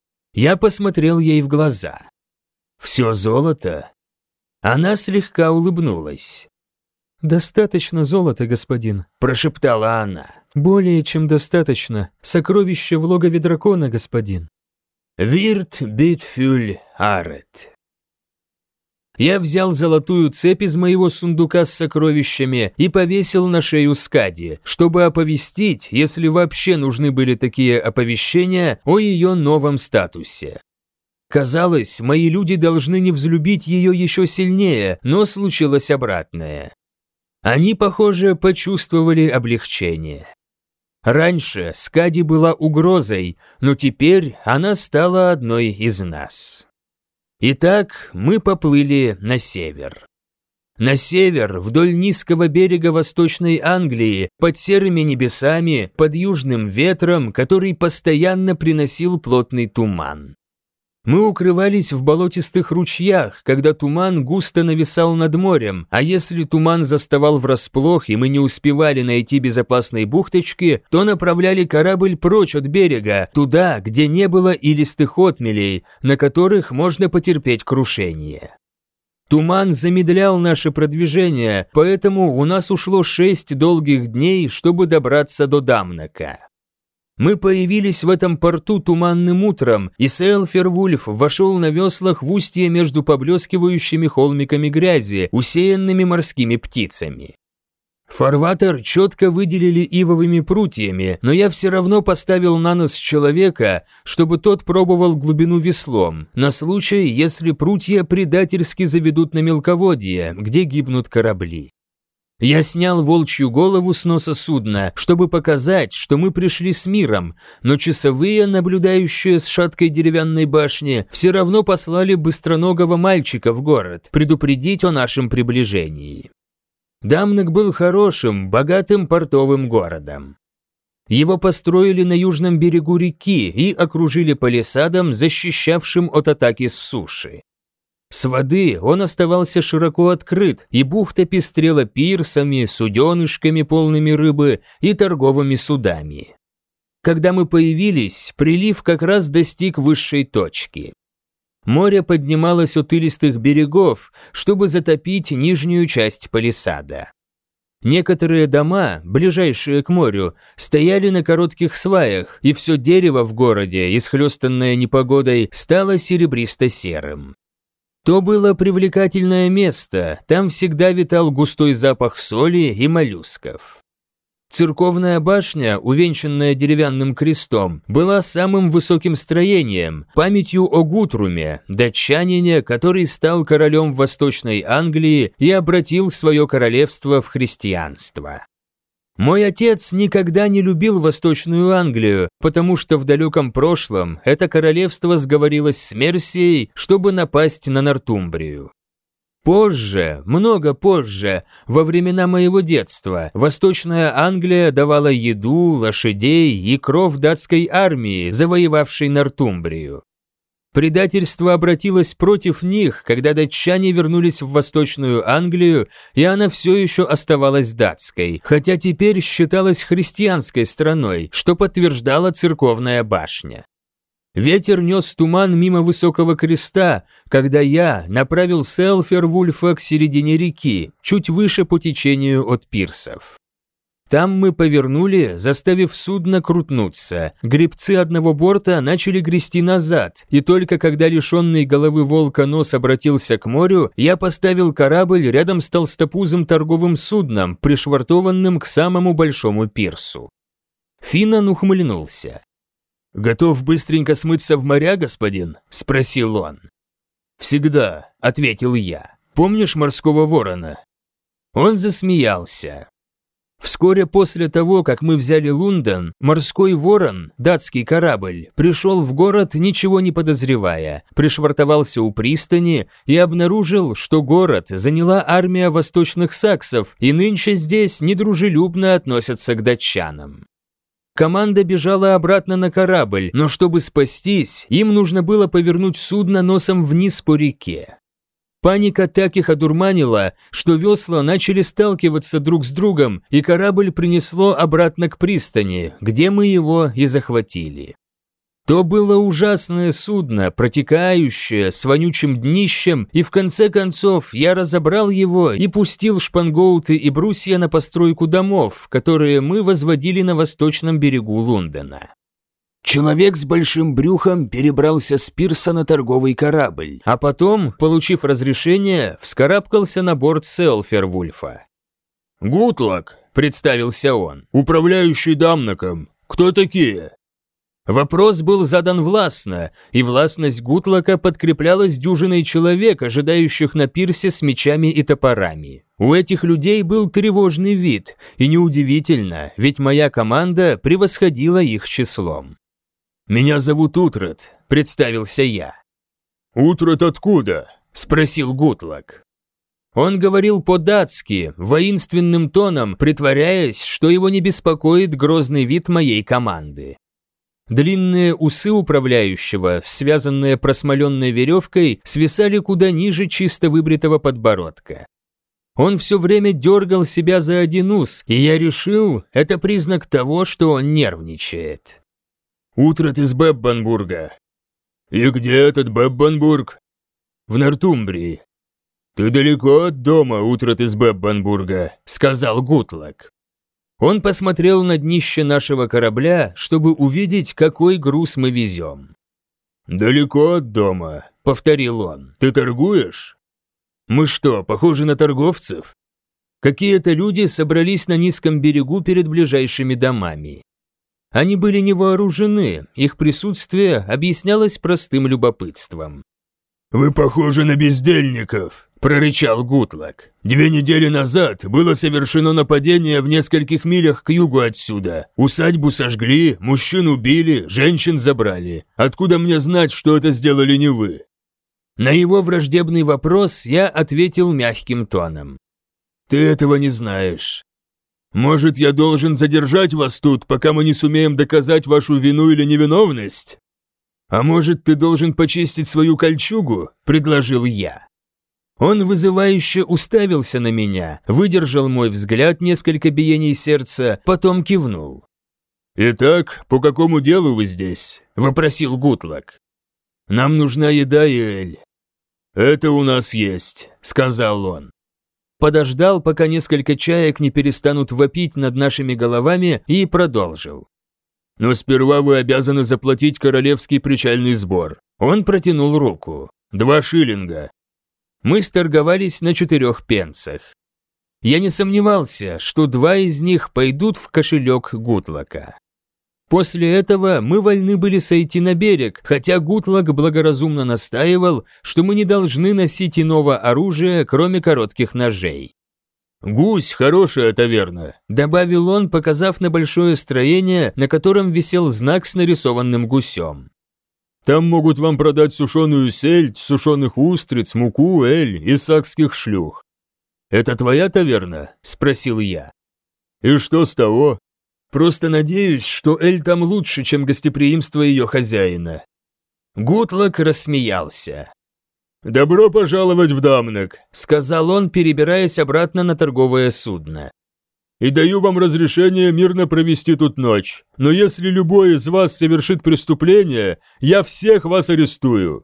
Я посмотрел ей в глаза. «Все золото?» Она слегка улыбнулась. «Достаточно золота, господин», – прошептала она. «Более чем достаточно. Сокровище в логове дракона, господин». Вирт бит фюль арет. Я взял золотую цепь из моего сундука с сокровищами и повесил на шею Скади, чтобы оповестить, если вообще нужны были такие оповещения, о ее новом статусе. Казалось, мои люди должны не взлюбить ее еще сильнее, но случилось обратное. Они, похоже, почувствовали облегчение. Раньше Скади была угрозой, но теперь она стала одной из нас. Итак, мы поплыли на север. На север, вдоль низкого берега Восточной Англии, под серыми небесами, под южным ветром, который постоянно приносил плотный туман. Мы укрывались в болотистых ручьях, когда туман густо нависал над морем, а если туман заставал врасплох и мы не успевали найти безопасной бухточки, то направляли корабль прочь от берега, туда, где не было илистых отмелей, на которых можно потерпеть крушение. Туман замедлял наше продвижение, поэтому у нас ушло 6 долгих дней, чтобы добраться до Дамнака. Мы появились в этом порту туманным утром, и Сейлфервульф вошел на веслах в устье между поблескивающими холмиками грязи, усеянными морскими птицами. Фарватер четко выделили ивовыми прутьями, но я все равно поставил на нос человека, чтобы тот пробовал глубину веслом, на случай, если прутья предательски заведут на мелководье, где гибнут корабли. Я снял волчью голову с носа судна, чтобы показать, что мы пришли с миром, но часовые, наблюдающие с шаткой деревянной башни, все равно послали быстроногого мальчика в город, предупредить о нашем приближении. Дамнак был хорошим, богатым портовым городом. Его построили на южном берегу реки и окружили палисадом, защищавшим от атаки с суши. С воды он оставался широко открыт, и бухта пестрела пирсами, суденышками, полными рыбы, и торговыми судами. Когда мы появились, прилив как раз достиг высшей точки. Море поднималось от илистых берегов, чтобы затопить нижнюю часть палисада. Некоторые дома, ближайшие к морю, стояли на коротких сваях, и все дерево в городе, исхлестанное непогодой, стало серебристо-серым. То было привлекательное место, там всегда витал густой запах соли и моллюсков. Церковная башня, увенчанная деревянным крестом, была самым высоким строением, памятью о Гутруме, датчанине, который стал королем Восточной Англии и обратил свое королевство в христианство. Мой отец никогда не любил Восточную Англию, потому что в далеком прошлом это королевство сговорилось с Мерсией, чтобы напасть на Нортумбрию. Позже, много позже, во времена моего детства, Восточная Англия давала еду, лошадей и кров датской армии, завоевавшей Нортумбрию. Предательство обратилось против них, когда датчане вернулись в Восточную Англию, и она все еще оставалась датской, хотя теперь считалась христианской страной, что подтверждала церковная башня. Ветер нес туман мимо высокого креста, когда я направил Сейлфервульфа к середине реки, чуть выше по течению от пирсов. Там мы повернули, заставив судно крутнуться. Гребцы одного борта начали грести назад, и только когда лишенный головы волка нос обратился к морю, я поставил корабль рядом с толстопузым торговым судном, пришвартованным к самому большому пирсу. Финнан ухмыльнулся. «Готов быстренько смыться в моря, господин?» – спросил он. «Всегда», – ответил я. «Помнишь морского ворона?» Он засмеялся. Вскоре после того, как мы взяли Лондон, морской ворон, датский корабль, пришел в город, ничего не подозревая, пришвартовался у пристани и обнаружил, что город заняла армия восточных саксов, и нынче здесь недружелюбно относятся к датчанам. Команда бежала обратно на корабль, но чтобы спастись, им нужно было повернуть судно носом вниз по реке. Паника так их одурманила, что весла начали сталкиваться друг с другом, и корабль принесло обратно к пристани, где мы его и захватили. То было ужасное судно, протекающее, с вонючим днищем, и в конце концов я разобрал его и пустил шпангоуты и брусья на постройку домов, которые мы возводили на восточном берегу Лондона. Человек с большим брюхом перебрался с пирса на торговый корабль, а потом, получив разрешение, вскарабкался на борт Сеолфервульфа. «Гутлок», — представился он, — «управляющий Дамнаком. Кто такие?» Вопрос был задан властно, и властность Гутлока подкреплялась дюжиной человек, ожидающих на пирсе с мечами и топорами. У этих людей был тревожный вид, и неудивительно, ведь моя команда превосходила их числом. «Меня зовут Утрат», — представился я. «Утрат откуда?» — спросил Гутлок. Он говорил по-датски, воинственным тоном, притворяясь, что его не беспокоит грозный вид моей команды. Длинные усы управляющего, связанные просмоленной веревкой, свисали куда ниже чисто выбритого подбородка. Он все время дергал себя за один ус, и я решил, это признак того, что он нервничает. «Утрат из Беббанбурга». «И где этот Беббанбург?» «В Нортумбрии». «Ты далеко от дома, Утрат из Беббанбурга», — сказал Гутлок. Он посмотрел на днище нашего корабля, чтобы увидеть, какой груз мы везем. «Далеко от дома», — повторил он. «Ты торгуешь?» «Мы что, похожи на торговцев?» Какие-то люди собрались на низком берегу перед ближайшими домами. Они были не вооружены, их присутствие объяснялось простым любопытством. «Вы похожи на бездельников», – прорычал Гутлок. 2 недели назад было совершено нападение в нескольких милях к югу отсюда. Усадьбу сожгли, мужчин убили, женщин забрали. Откуда мне знать, что это сделали не вы?» На его враждебный вопрос я ответил мягким тоном. «Ты этого не знаешь. Может, я должен задержать вас тут, пока мы не сумеем доказать вашу вину или невиновность? А может, ты должен почистить свою кольчугу?» – предложил я. Он вызывающе уставился на меня, выдержал мой взгляд несколько биений сердца, потом кивнул. «Итак, по какому делу вы здесь?» – вопросил Гутлок. «Нам нужна еда и эль». «Это у нас есть», – сказал он. Подождал, пока несколько чаек не перестанут вопить над нашими головами, и продолжил. «Но сперва вы обязаны заплатить королевский причальный сбор». Он протянул руку. 2 шиллинга. Мы сторговались на 4 пенсах. Я не сомневался, что 2 из них пойдут в кошелек Гутлока. После этого мы вольны были сойти на берег, хотя Гутлок благоразумно настаивал, что мы не должны носить иного оружия, кроме коротких ножей. «Гусь – хорошая таверна», – добавил он, показав на большое строение, на котором висел знак с нарисованным гусем. «Там могут вам продать сушеную сельдь, сушеных устриц, муку, эль и сакских шлюх». «Это твоя таверна?» – спросил я. «И что с того?» «Просто надеюсь, что эль там лучше, чем гостеприимство ее хозяина». Гутлок рассмеялся. «Добро пожаловать в Дамнак», – сказал он, перебираясь обратно на торговое судно. «И даю вам разрешение мирно провести тут ночь. Но если любой из вас совершит преступление, я всех вас арестую».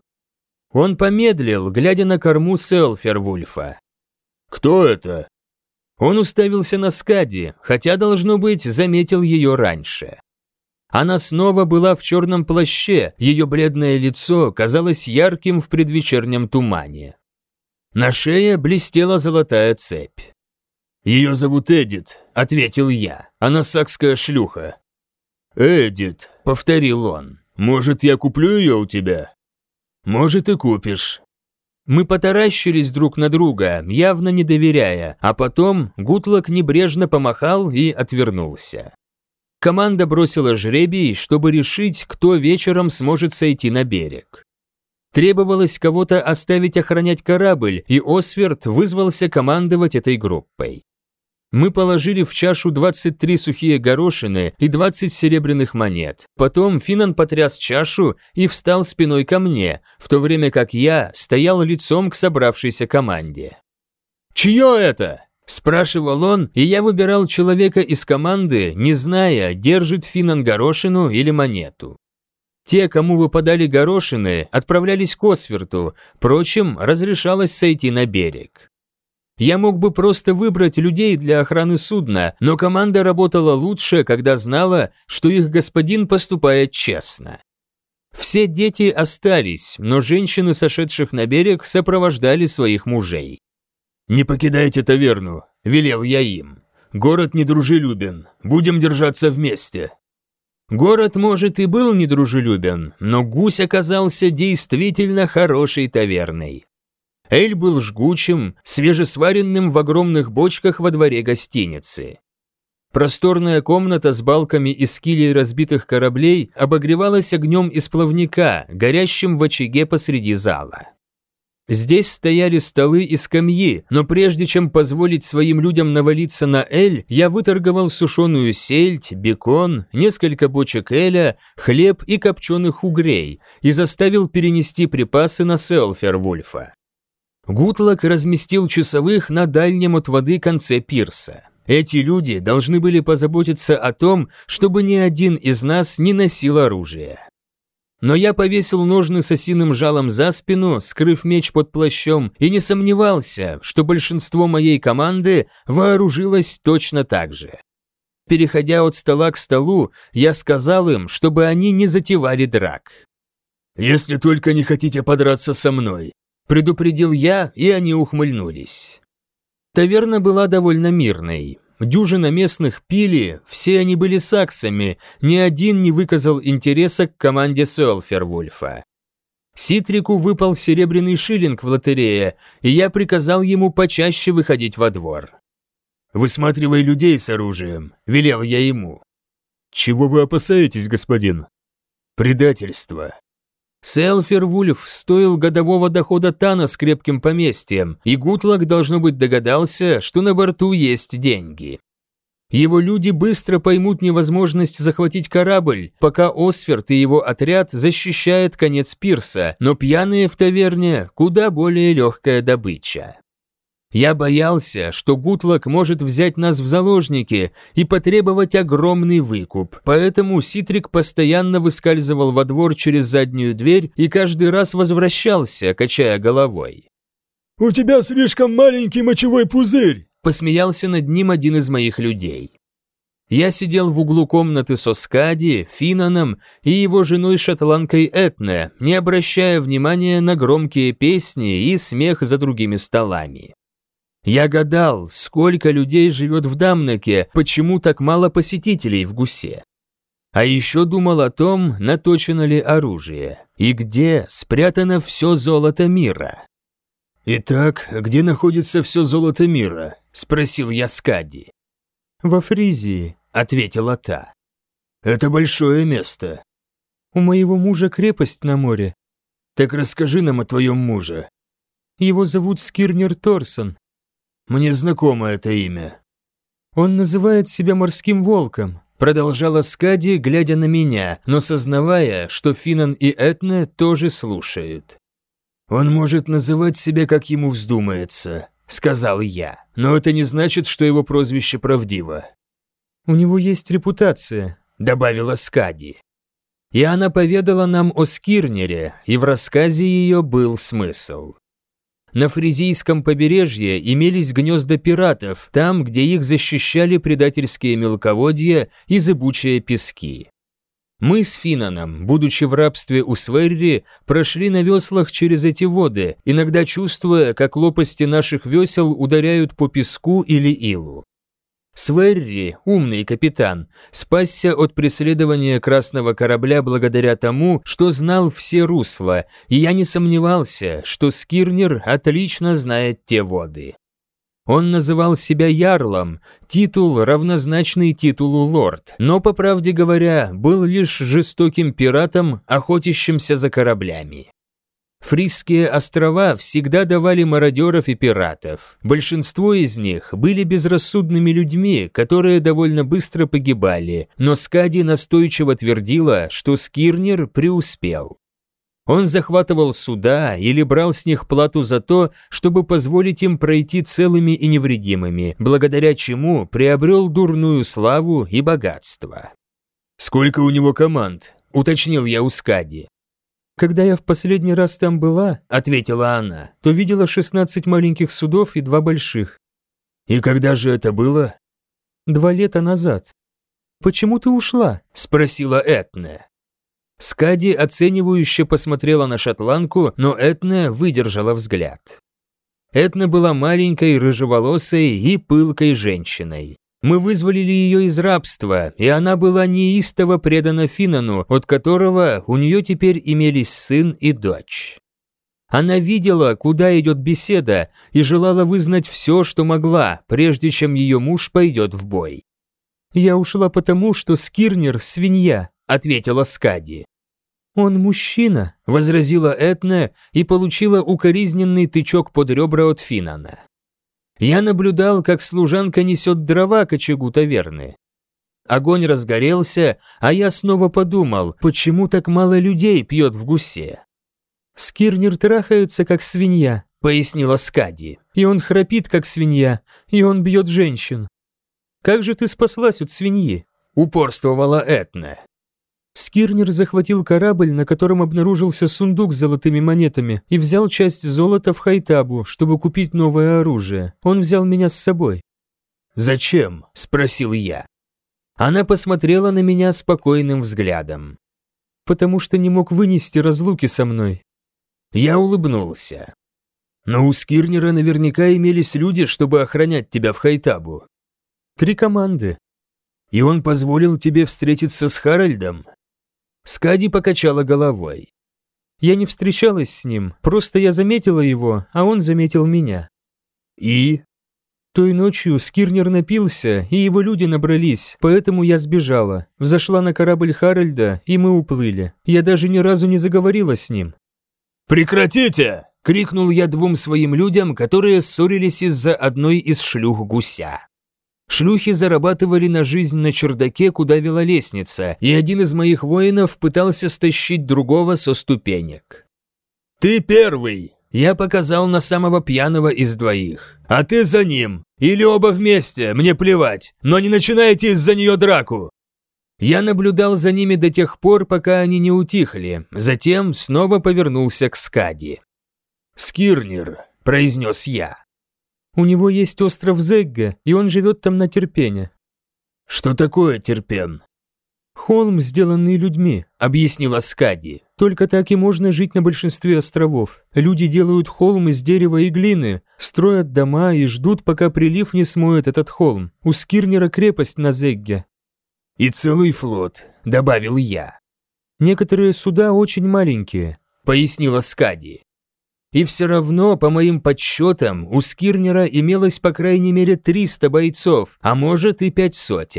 Он помедлил, глядя на корму Сеолфервульфа. «Кто это?» Он уставился на Скади, хотя, должно быть, заметил ее раньше. Она снова была в черном плаще, ее бледное лицо казалось ярким в предвечернем тумане. На шее блестела золотая цепь. «Ее зовут Эдит», – ответил я. «Она сакская шлюха». «Эдит», – повторил он. «Может, я куплю ее у тебя?» «Может, и купишь». Мы потаращились друг на друга, явно не доверяя, а потом Гутлок небрежно помахал и отвернулся. Команда бросила жребий, чтобы решить, кто вечером сможет сойти на берег. Требовалось кого-то оставить охранять корабль, и Осверд вызвался командовать этой группой. Мы положили в чашу 23 сухие горошины и 20 серебряных монет. Потом Финан потряс чашу и встал спиной ко мне, в то время как я стоял лицом к собравшейся команде. «Чье это?» – спрашивал он, и я выбирал человека из команды, не зная, держит Финан горошину или монету. Те, кому выпадали горошины, отправлялись к Осверту, впрочем, разрешалось сойти на берег. Я мог бы просто выбрать людей для охраны судна, но команда работала лучше, когда знала, что их господин поступает честно. Все дети остались, но женщины, сошедших на берег, сопровождали своих мужей. «Не покидайте таверну», – велел я им. «Город недружелюбен, будем держаться вместе». Город, может, и был недружелюбен, но Гусь оказался действительно хорошей таверной. Эль был жгучим, свежесваренным в огромных бочках во дворе гостиницы. Просторная комната с балками из килей разбитых кораблей обогревалась огнем из плавника, горящим в очаге посреди зала. Здесь стояли столы и скамьи, но прежде чем позволить своим людям навалиться на Эль, я выторговал сушеную сельдь, бекон, несколько бочек Эля, хлеб и копченых угрей и заставил перенести припасы на Сеолфервульфа. Гутлок разместил часовых на дальнем от воды конце пирса. Эти люди должны были позаботиться о том, чтобы ни один из нас не носил оружие. Но я повесил ножны с осиным жалом за спину, скрыв меч под плащом, и не сомневался, что большинство моей команды вооружилось точно так же. Переходя от стола к столу, я сказал им, чтобы они не затевали драк. «Если только не хотите подраться со мной», – предупредил я, и они ухмыльнулись. Таверна была довольно мирной. Дюжина местных пили, все они были саксами, ни один не выказал интереса к команде Сеолфервульфа. Ситрику выпал серебряный шиллинг в лотерее, и я приказал ему почаще выходить во двор. «Высматривай людей с оружием», – велел я ему. «Чего вы опасаетесь, господин?» «Предательство». Сеолфервульф стоил годового дохода Тана с крепким поместьем, и Гутлок, должно быть, догадался, что на борту есть деньги. Его люди быстро поймут невозможность захватить корабль, пока Осферд и его отряд защищают конец пирса, но пьяные в таверне – куда более легкая добыча. Я боялся, что Гутлок может взять нас в заложники и потребовать огромный выкуп, поэтому Ситрик постоянно выскальзывал во двор через заднюю дверь и каждый раз возвращался, качая головой. «У тебя слишком маленький мочевой пузырь!» – посмеялся над ним один из моих людей. Я сидел в углу комнаты со Скади, Финаном и его женой-шотландкой Этне, не обращая внимания на громкие песни и смех за другими столами. Я гадал, сколько людей живет в Дамнаке, почему так мало посетителей в Гусе. А еще думал о том, наточено ли оружие, и где спрятано все золото мира. «Итак, где находится все золото мира?» – спросил я Скади. «Во Фризии», – ответила та. «Это большое место». «У моего мужа крепость на море». «Так расскажи нам о твоем муже». «Его зовут Скирнер Торсон». «Мне знакомо это имя». «Он называет себя морским волком», – продолжала Скади, глядя на меня, но сознавая, что Финан и Этне тоже слушают. «Он может называть себя, как ему вздумается», – сказал я, «но это не значит, что его прозвище правдиво». «У него есть репутация», – добавила Скади. И она поведала нам о Скирнере, и в рассказе ее был смысл. На фризийском побережье имелись гнезда пиратов, там, где их защищали предательские мелководья и зыбучие пески. Мы с Финаном, будучи в рабстве у Сверри, прошли на веслах через эти воды, иногда чувствуя, как лопасти наших весел ударяют по песку или илу. Сверри, умный капитан, спасся от преследования красного корабля благодаря тому, что знал все русла, и я не сомневался, что Скирнер отлично знает те воды. Он называл себя ярлом, титул, равнозначный титулу лорд, но, по правде говоря, был лишь жестоким пиратом, охотящимся за кораблями. Фризские острова всегда давали мародеров и пиратов. Большинство из них были безрассудными людьми, которые довольно быстро погибали, но Скади настойчиво твердила, что Скирнер преуспел. Он захватывал суда или брал с них плату за то, чтобы позволить им пройти целыми и невредимыми, благодаря чему приобрел дурную славу и богатство. «Сколько у него команд?» – уточнил я у Скади. «Когда я в последний раз там была, — ответила она, — то видела 16 маленьких судов и 2 больших». «И когда же это было?» 2 лета назад». «Почему ты ушла?» – спросила Этне. Скади оценивающе посмотрела на шотландку, но Этне выдержала взгляд. Этна была маленькой, рыжеволосой и пылкой женщиной. Мы вызволили ее из рабства, и она была неистово предана Финану, от которого у нее теперь имелись сын и дочь. Она видела, куда идет беседа, и желала вызнать все, что могла, прежде чем ее муж пойдет в бой. «Я ушла потому, что Скирнер – свинья», – ответила Скади. «Он мужчина», – возразила Этна и получила укоризненный тычок под ребра от Финана. Я наблюдал, как служанка несет дрова к очагу таверны. Огонь разгорелся, а я снова подумал, почему так мало людей пьет в гусе. «Скирнер трахается, как свинья», – пояснила Скади. «И он храпит, как свинья, и он бьет женщин». «Как же ты спаслась от свиньи?» – упорствовала Этна. Скирнер захватил корабль, на котором обнаружился сундук с золотыми монетами, и взял часть золота в Хайтабу, чтобы купить новое оружие. Он взял меня с собой. «Зачем?» – спросил я. Она посмотрела на меня спокойным взглядом. «Потому что не мог вынести разлуки со мной». Я улыбнулся. «Но у Скирнера наверняка имелись люди, чтобы охранять тебя в Хайтабу». 3 команды. «И он позволил тебе встретиться с Харальдом?» Скади покачала головой. «Я не встречалась с ним, просто я заметила его, а он заметил меня». «И?» «Той ночью Скирнер напился, и его люди набрались, поэтому я сбежала. Взошла на корабль Харальда, и мы уплыли. Я даже ни разу не заговорила с ним». «Прекратите!» – крикнул я 2 своим людям, которые ссорились из-за одной из шлюх гуся. Шлюхи зарабатывали на жизнь на чердаке, куда вела лестница, и один из моих воинов пытался стащить другого со ступенек. «Ты первый!» – я показал на самого пьяного из 2. «А ты за ним! Или оба вместе, мне плевать, но не начинайте из-за нее драку!» Я наблюдал за ними до тех пор, пока они не утихли, затем снова повернулся к Скади. «Скирнер», – произнес я. «У него есть остров Зегге, и он живет там на Терпене». «Что такое Терпен?» «Холм, сделанный людьми», – объяснила Скади. «Только так и можно жить на большинстве островов. Люди делают холм из дерева и глины, строят дома и ждут, пока прилив не смоет этот холм. У Скирнера крепость на Зегге». «И целый флот», – добавил я. «Некоторые суда очень маленькие», – пояснила Скади. И все равно, по моим подсчетам, у Скирнера имелось по крайней мере 300 бойцов, а может и 500.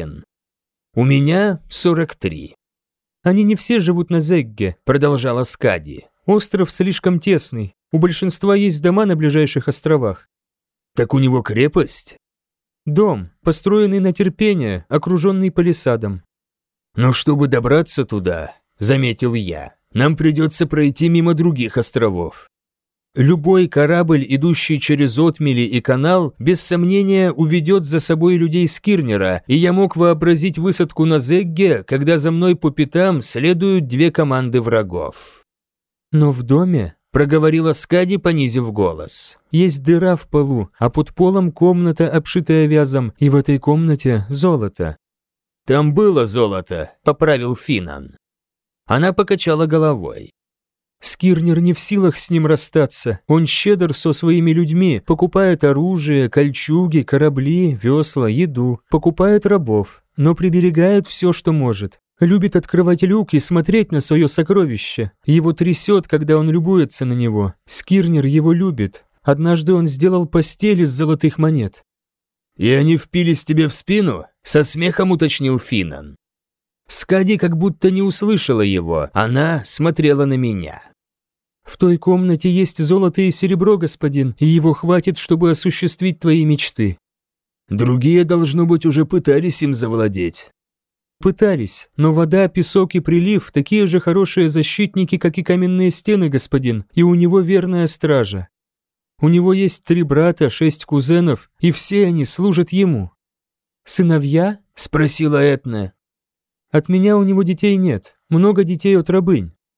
У меня 43. «Они не все живут на Зегге», – продолжала Скади. «Остров слишком тесный. У большинства есть дома на ближайших островах». «Так у него крепость?» «Дом, построенный на Терпене, окруженный палисадом». «Но чтобы добраться туда, – заметил я, – нам придется пройти мимо других островов». Любой корабль, идущий через отмели и канал, без сомнения уведет за собой людей Скирнера, и я мог вообразить высадку на Зегге, когда за мной по пятам следуют 2 команды врагов. «Но в доме», – проговорила Скади, понизив голос, – «есть дыра в полу, а под полом комната, обшитая вязом, и в этой комнате золото». «Там было золото», – поправил Финан. Она покачала головой. «Скирнер не в силах с ним расстаться. Он щедр со своими людьми, покупает оружие, кольчуги, корабли, весла, еду, покупает рабов, но приберегает все, что может. Любит открывать люк и смотреть на свое сокровище. Его трясет, когда он любуется на него. Скирнер его любит. Однажды он сделал постель из золотых монет». «И они впились тебе в спину?» – со смехом уточнил Финан. Скади как будто не услышала его, она смотрела на меня. «В той комнате есть золото и серебро, господин, и его хватит, чтобы осуществить твои мечты». «Другие, должно быть, уже пытались им завладеть». «Пытались, но вода, песок и прилив – такие же хорошие защитники, как и каменные стены, господин, и у него верная стража. У него есть 3 брата, 6 кузенов, и все они служат ему». «Сыновья?» – спросила Этна. «От меня у него детей нет, много детей от рабынь».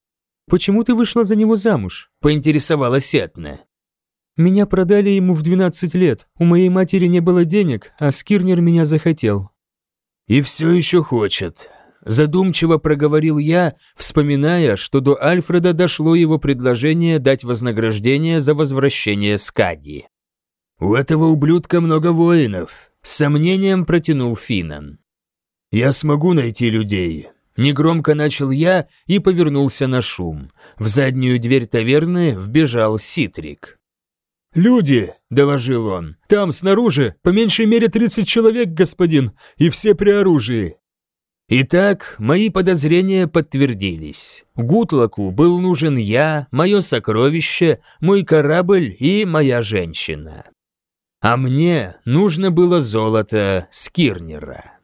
«Почему ты вышла за него замуж?» – поинтересовалась Этна. «Меня продали ему в 12 лет. У моей матери не было денег, а Скирнер меня захотел». «И все еще хочет», – задумчиво проговорил я, вспоминая, что до Альфреда дошло его предложение дать вознаграждение за возвращение Скади. «У этого ублюдка много воинов», – с сомнением протянул Финан. «Я смогу найти людей». Негромко начал я и повернулся на шум. В заднюю дверь таверны вбежал Ситрик. «Люди», – доложил он, – «там, снаружи, по меньшей мере 30 человек, господин, и все при оружии». Итак, мои подозрения подтвердились. Гутлоку был нужен я, мое сокровище, мой корабль и моя женщина. А мне нужно было золото Скирнера.